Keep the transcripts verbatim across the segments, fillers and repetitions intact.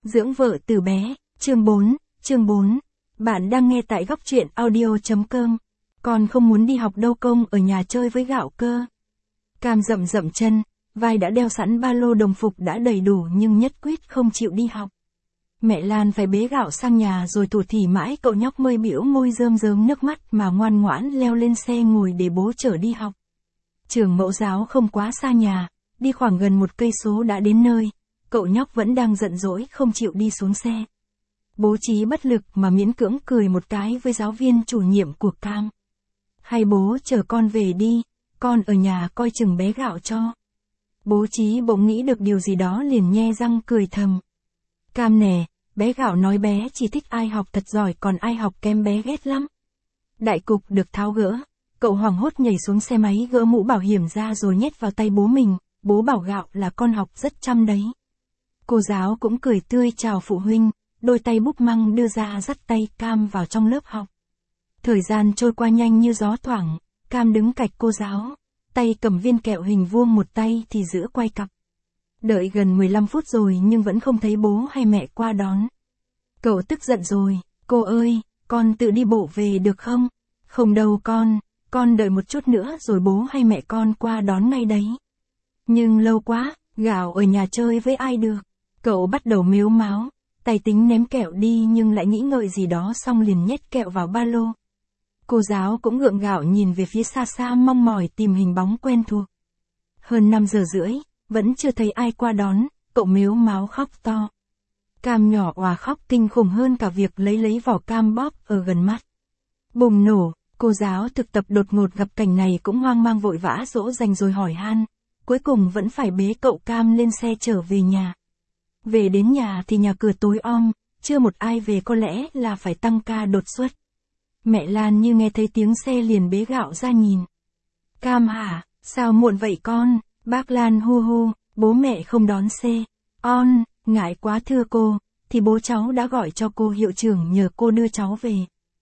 Dưỡng vợ từ bé, chương bốn, chương bốn. Bạn đang nghe tại góc truyện audio chấm com. Con không muốn đi học đâu, công ở nhà chơi với gạo cơ. Cam rậm rậm chân, vai đã đeo sẵn ba lô, đồng phục đã đầy đủ nhưng nhất quyết không chịu đi học. Mẹ Lan phải bế gạo sang nhà rồi thủ thỉ mãi, cậu nhóc mới biểu môi rơm rớm nước mắt mà ngoan ngoãn leo lên xe ngồi để bố chở đi học. Trường mẫu giáo không quá xa nhà, đi khoảng gần một cây số đã đến nơi. Cậu nhóc vẫn đang giận dỗi không chịu đi xuống xe. Bố Trí bất lực mà miễn cưỡng cười một cái với giáo viên chủ nhiệm của Cam. Hay bố chở con về đi, con ở nhà coi chừng bé gạo cho. Bố Trí bỗng nghĩ được điều gì đó liền nhe răng cười thầm. Cam nè, bé gạo nói bé chỉ thích ai học thật giỏi, còn ai học kém bé ghét lắm. Đại cục được tháo gỡ, cậu hoảng hốt nhảy xuống xe máy, gỡ mũ bảo hiểm ra rồi nhét vào tay bố mình. Bố bảo gạo là con học rất chăm đấy. Cô giáo cũng cười tươi chào phụ huynh, đôi tay búp măng đưa ra dắt tay Cam vào trong lớp học. Thời gian trôi qua nhanh như gió thoảng, Cam đứng cạnh cô giáo, tay cầm viên kẹo hình vuông, một tay thì giữ quay cặp. Đợi gần mười lăm phút rồi nhưng vẫn không thấy bố hay mẹ qua đón. Cậu tức giận rồi, cô ơi, con tự đi bộ về được không? Không đâu con, con đợi một chút nữa rồi bố hay mẹ con qua đón ngay đấy. Nhưng lâu quá, gạo ở nhà chơi với ai được. Cậu bắt đầu mếu máo, tay tính ném kẹo đi nhưng lại nghĩ ngợi gì đó xong liền nhét kẹo vào ba lô. Cô giáo cũng gượng gạo nhìn về phía xa xa mong mỏi tìm hình bóng quen thuộc. Hơn năm giờ rưỡi, vẫn chưa thấy ai qua đón, cậu mếu máo khóc to. Cam nhỏ òa khóc kinh khủng hơn cả việc lấy lấy vỏ cam bóp ở gần mắt. Bùng nổ, cô giáo thực tập đột ngột gặp cảnh này cũng hoang mang vội vã dỗ dành rồi hỏi han. Cuối cùng vẫn phải bế cậu Cam lên xe trở về nhà. Về đến nhà thì nhà cửa tối om, chưa một ai về, có lẽ là phải tăng ca đột xuất. Mẹ Lan như nghe thấy tiếng xe liền bế gạo ra nhìn. Cam hả, sao muộn vậy con? Bác Lan hu hu, bố mẹ không đón xe. On, ngại quá thưa cô, thì bố cháu đã gọi cho cô hiệu trưởng nhờ cô đưa cháu về.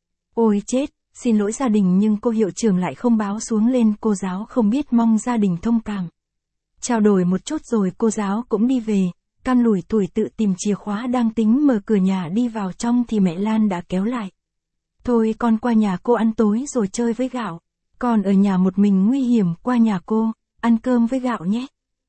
Ôi chết, xin lỗi gia đình nhưng cô hiệu trưởng lại không báo xuống lên, cô giáo không biết mong gia đình thông cảm. Trao đổi một chút rồi cô giáo cũng đi về. Cam lủi thủi tự tìm chìa khóa đang tính mở cửa nhà đi vào trong thì mẹ Lan đã kéo lại. Thôi con qua nhà cô ăn tối rồi chơi với gạo. Con ở nhà một mình nguy hiểm, qua nhà cô, ăn cơm với gạo nhé.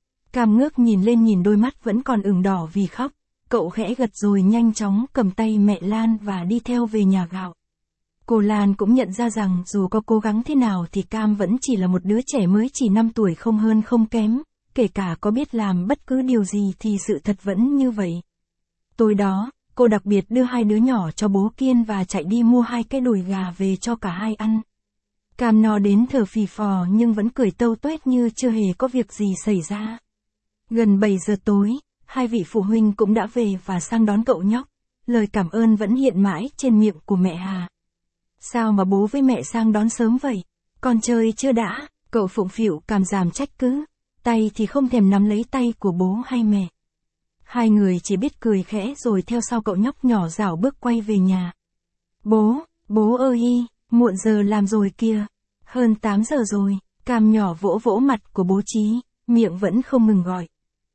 Cam ngước nhìn lên, nhìn đôi mắt vẫn còn ửng đỏ vì khóc. Cậu khẽ gật rồi nhanh chóng cầm tay mẹ Lan và đi theo về nhà gạo. Cô Lan cũng nhận ra rằng dù có cố gắng thế nào thì Cam vẫn chỉ là một đứa trẻ mới chỉ năm tuổi, không hơn không kém. Kể cả có biết làm bất cứ điều gì thì sự thật vẫn như vậy. Tối đó, cô đặc biệt đưa hai đứa nhỏ cho bố Kiên và chạy đi mua hai cái đùi gà về cho cả hai ăn. Cam no đến thở phì phò nhưng vẫn cười tâu tuét như chưa hề có việc gì xảy ra. Gần bảy giờ tối, hai vị phụ huynh cũng đã về và sang đón cậu nhóc. Lời cảm ơn vẫn hiện mãi trên miệng của mẹ Hà. Sao mà bố với mẹ sang đón sớm vậy? Con chơi chưa đã? Cậu phụng phịu Cam giảm trách cứ. Tay thì không thèm nắm lấy tay của bố hay mẹ. Hai người chỉ biết cười khẽ rồi theo sau cậu nhóc nhỏ rảo bước quay về nhà. Bố, bố ơi, muộn giờ làm rồi kìa. Hơn tám giờ rồi, Cam nhỏ vỗ vỗ mặt của bố Trí, miệng vẫn không ngừng gọi.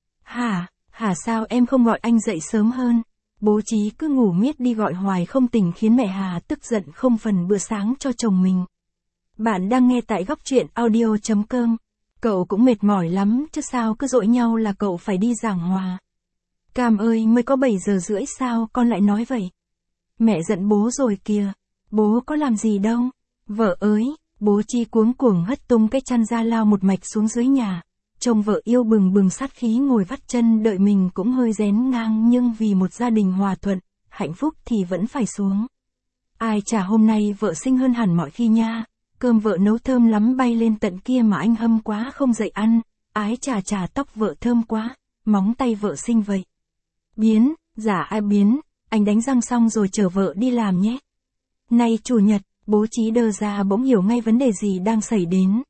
Hả, hả sao em không gọi anh dậy sớm hơn? Bố Trí cứ ngủ miết đi gọi hoài không tỉnh khiến mẹ Hà tức giận không phần bữa sáng cho chồng mình. Bạn đang nghe tại góc truyện audio chấm com. Cậu cũng mệt mỏi lắm chứ sao cứ dỗi nhau là cậu phải đi giảng hòa. Cam ơi, mới có bảy giờ rưỡi sao con lại nói vậy? Mẹ giận bố rồi kìa. Bố có làm gì đâu. Vợ ơi, bố Chi cuống cuồng hất tung cái chăn ra lao một mạch xuống dưới nhà. Trông vợ yêu bừng bừng sát khí ngồi vắt chân đợi mình cũng hơi rén ngang, nhưng vì một gia đình hòa thuận, hạnh phúc thì vẫn phải xuống. Ai chả hôm nay vợ xinh hơn hẳn mọi khi nha. Cơm vợ nấu thơm lắm bay lên tận kia mà anh hâm quá không dậy ăn. Ái chà chà, tóc vợ thơm quá, móng tay vợ xinh vậy. Biến, dạ ai biến, anh đánh răng xong rồi chở vợ đi làm nhé. Nay chủ nhật, bố Trí đơ ra bỗng hiểu ngay vấn đề gì đang xảy đến.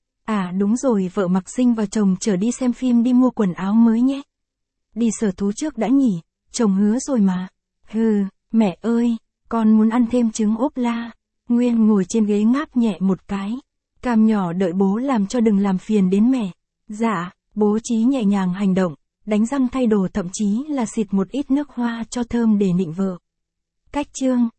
À đúng rồi, vợ mặc xinh và chồng chở đi xem phim, đi mua quần áo mới nhé. Đi sở thú trước đã nhỉ, chồng hứa rồi mà. Hừ, mẹ ơi, con muốn ăn thêm trứng ốp la. Nguyên ngồi trên ghế ngáp nhẹ một cái. Cam nhỏ đợi bố làm cho đừng làm phiền đến mẹ. Dạ, bố Trí nhẹ nhàng hành động, đánh răng thay đồ, thậm chí là xịt một ít nước hoa cho thơm để nịnh vợ. Cách chương